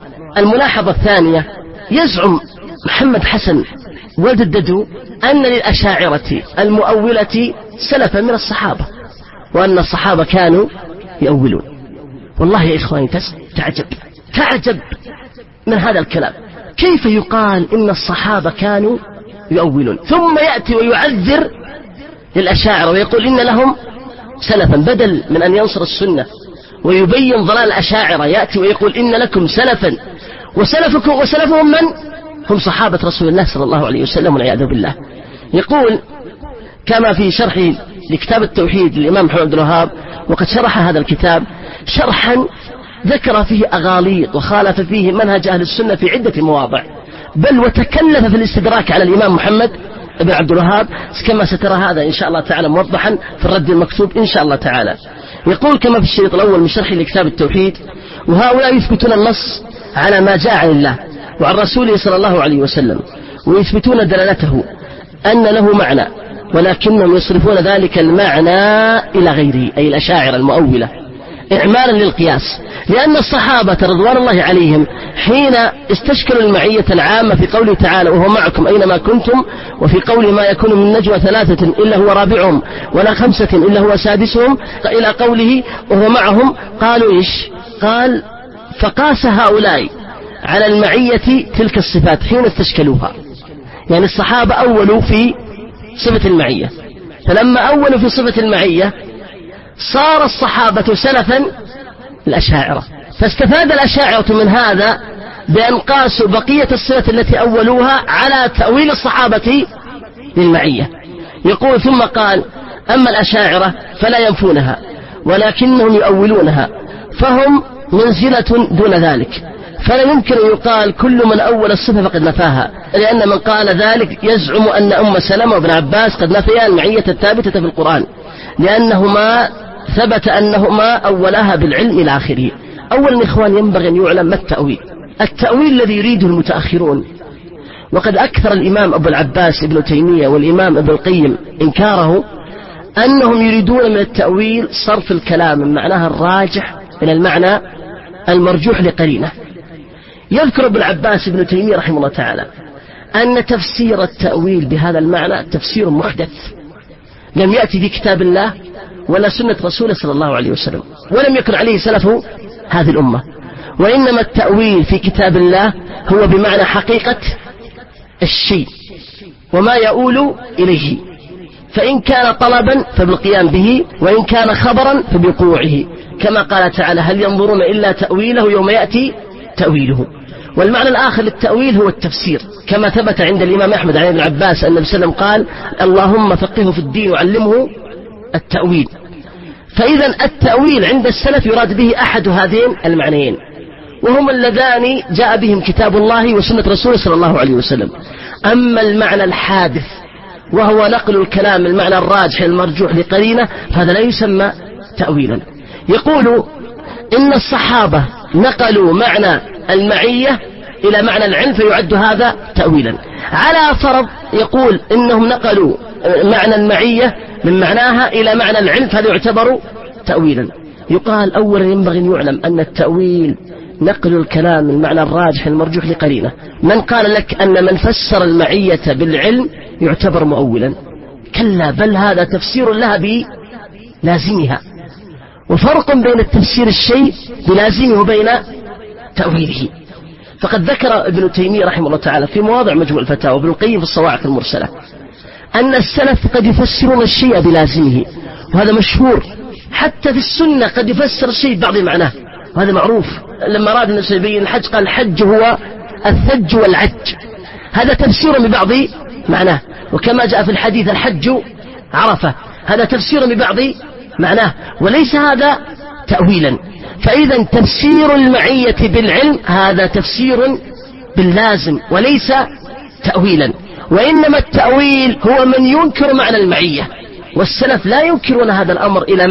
الملاحظة الثانية، يزعم محمد حسن ولد الددو أن للأشاعرة المؤولة سلفا من الصحابة، وأن الصحابة كانوا يؤولون. والله يا إخواني تعجب من هذا الكلام، كيف يقال إن الصحابة كانوا يؤولون، ثم يأتي ويعذر للأشاعرة ويقول إن لهم سلفا، بدل من أن ينصر السنة ويبين ضلال الأشاعرة يأتي ويقول إن لكم سلفا وسلفهم من؟ هم صحابة رسول الله صلى الله عليه وسلم والعياذ بالله. يقول كما في شرحه لكتاب التوحيد للإمام محمد بن الوهاب، وقد شرح هذا الكتاب شرحا ذكر فيه أغاليط وخالف فيه منهج أهل السنة في عدة مواضع، بل وتكلف في الاستدراك على الإمام محمد بن عبد الوهاب، كما سترى هذا إن شاء الله تعالى موضحا في الرد المكتوب إن شاء الله تعالى. يقول كما في الشريط الأول من شرح لكتاب التوحيد: وهؤلاء يثبتون النص على ما جاء عن الله وعن رسوله صلى الله عليه وسلم، ويثبتون دلالته أن له معنى، ولكنهم يصرفون ذلك المعنى إلى غيره، أي الأشاعرة المؤولة، إعمالا للقياس، لأن الصحابة رضوان الله عليهم حين استشكلوا المعية العامة في قوله تعالى: وهو معكم أينما كنتم، وفي قوله: ما يكون من نجوى ثلاثة إلا هو رابعهم ولا خمسة إلا هو سادسهم، إلى قوله: وهو معهم، قالوا إيش؟ قال: فقاس هؤلاء على المعية تلك الصفات حين استشكلوها، يعني الصحابة أولوا في صفة المعية، فلما أولوا في صفة المعية صار الصحابة سلفا الأشاعرة، فاستفاد الأشاعرة من هذا بأن قاسوا بقية الصفة التي أولوها على تأويل الصحابة للمعية. يقول: ثم قال: أما الأشاعرة فلا ينفونها ولكنهم يؤولونها، فهم منزلة دون ذلك، فلا يمكن أن يقال كل من أول الصفة فقد نفاها، لأن من قال ذلك يزعم أن أم سلمة وابن عباس قد نفيا المعية الثابتة في القرآن، لأنهما ثبت أنهما أولها بالعلم إلى آخره. أولا إخوان ينبغي أن يعلم ما التأويل. التأويل الذي يريده المتأخرون، وقد أكثر الإمام أبو العباس ابن تيمية والإمام ابن القيم إنكاره، أنهم يريدون من التأويل صرف الكلام من معناها الراجح إلى المعنى المرجوح لقرينة. يذكر ابن العباس ابن تيمية رحمه الله تعالى أن تفسير التأويل بهذا المعنى تفسير محدث، لم يأتي في كتاب الله ولا سنة رسوله صلى الله عليه وسلم، ولم يكن عليه سلف هذه الأمة، وإنما التأويل في كتاب الله هو بمعنى حقيقة الشيء وما يؤول إليه، فإن كان طلبا فبالقيام به، وإن كان خبرا فبوقوعه، كما قال تعالى: هل ينظرون إلا تأويله يوم يأتي تأويله. والمعنى الآخر للتأويل هو التفسير، كما ثبت عند الإمام أحمد عن ابن عباس أن النبي صلى الله عليه وسلم قال: اللهم فقهه في الدين وعلمه التأويل. فإذا التأويل عند السلف يراد به أحد هذين المعنيين، وهما اللذان جاء بهم كتاب الله وسنة رسوله صلى الله عليه وسلم. أما المعنى الحادث وهو نقل الكلام المعنى الراجح المرجوح لقرينة، فهذا لا يسمى تأويلا. يقول إن الصحابة نقلوا معنى المعية إلى معنى العلم فيعد هذا تأويلا، على فرض يقول إنهم نقلوا معنى المعية من معناها إلى معنى العلم فهذا يعتبر تأويلا. يقال أولا ينبغي أن يعلم أن التأويل نقل الكلام المعنى الراجح المرجوح لقرينة. من قال لك أن من فسر المعية بالعلم يعتبر مؤولا؟ كلا، بل هذا تفسير لها بلازمها، وفرق بين التفسير الشيء بلازمه وبين تأويله. فقد ذكر ابن تيمية رحمه الله تعالى في مواضع مجموع الفتاوى وابن القيم في الصواعق المرسلة أن السلف قد يفسرون الشيء بلازمه، وهذا مشهور. حتى في السنة قد يفسر الشيء ببعض معناه، وهذا معروف. لما أراد النبي يبين الحج قال: الحج هو الثج والعج، هذا تفسير ببعض معناه. وكما جاء في الحديث: الحج عرفة، هذا تفسير ببعض معناه، وليس هذا تأويلا. فإذا تفسير المعية بالعلم هذا تفسير باللازم وليس تأويلا. وإنما التأويل هو من ينكر معنى المعية، والسلف لا ينكرون هذا الأمر إلى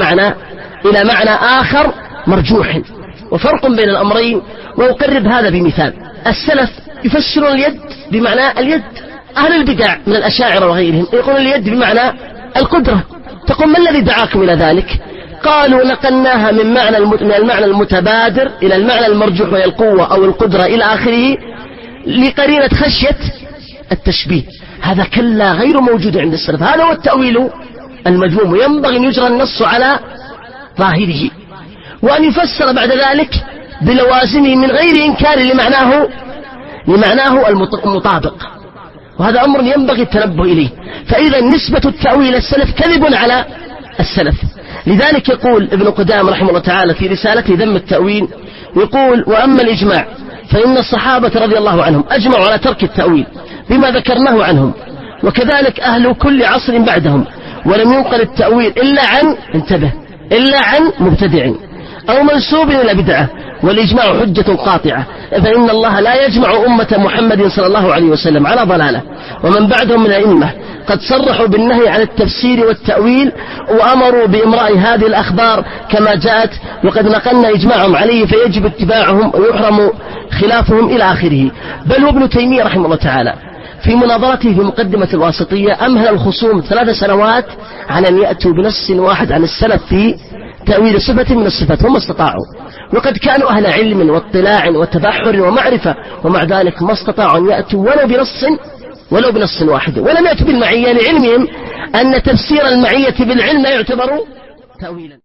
معنى آخر مرجوح، وفرق بين الأمرين. وأقرب هذا بمثال: السلف يفسرون اليد بمعنى اليد، أهل البدع من الأشاعرة وغيرهم يقولون اليد بمعنى القدرة. تقول: ما الذي دعاكم إلى ذلك؟ قالوا نقلناها من المعنى المتبادر إلى المعنى المرجوح وهي القوة أو القدرة إلى آخره لقرينة خشية التشبيه. هذا كلا غير موجود عند السلف، هذا هو التأويل المذموم، وينبغي أن يجرى النص على ظاهره وأن يفسر بعد ذلك بلوازمه من غير إنكار لمعناه المطابق، وهذا أمر ينبغي التنبه إليه. فإذا نسبة التأويل السلف كذب على السلف. لذلك يقول ابن قدامة رحمه الله تعالى في رسالته ذم التأويل، يقول: وأما الإجماع فإن الصحابة رضي الله عنهم أجمعوا على ترك التأويل بما ذكرناه عنهم، وكذلك أهل كل عصر بعدهم، ولم ينقل التأويل إلا عن مبتدع أو منسوب إلى بدعة، والإجماع حجة قاطعة، فإن الله لا يجمع أمة محمد صلى الله عليه وسلم على ضلالة، ومن بعدهم من الأئمة قد صرحوا بالنهي عن التفسير والتأويل، وأمروا بإمراء هذه الأخبار كما جاءت، وقد نقلنا إجماعهم عليه فيجب اتباعهم ويحرم خلافهم إلى آخره. بل وابن تيمية رحمه الله تعالى في مناظرته في مقدمة الواسطية أمهل الخصوم 3 سنوات على أن يأتوا بنص واحد عن السلف في تأويل صفة من الصفات، هم استطاعوا، وقد كانوا أهل علم واطلاع وتبحر ومعرفة، ومع ذلك ما استطاعوا أن يأتوا ولو بنص واحد، ولم يأتوا بالمعية لعلمهم أن تفسير المعية بالعلم لا يعتبر تأويلا.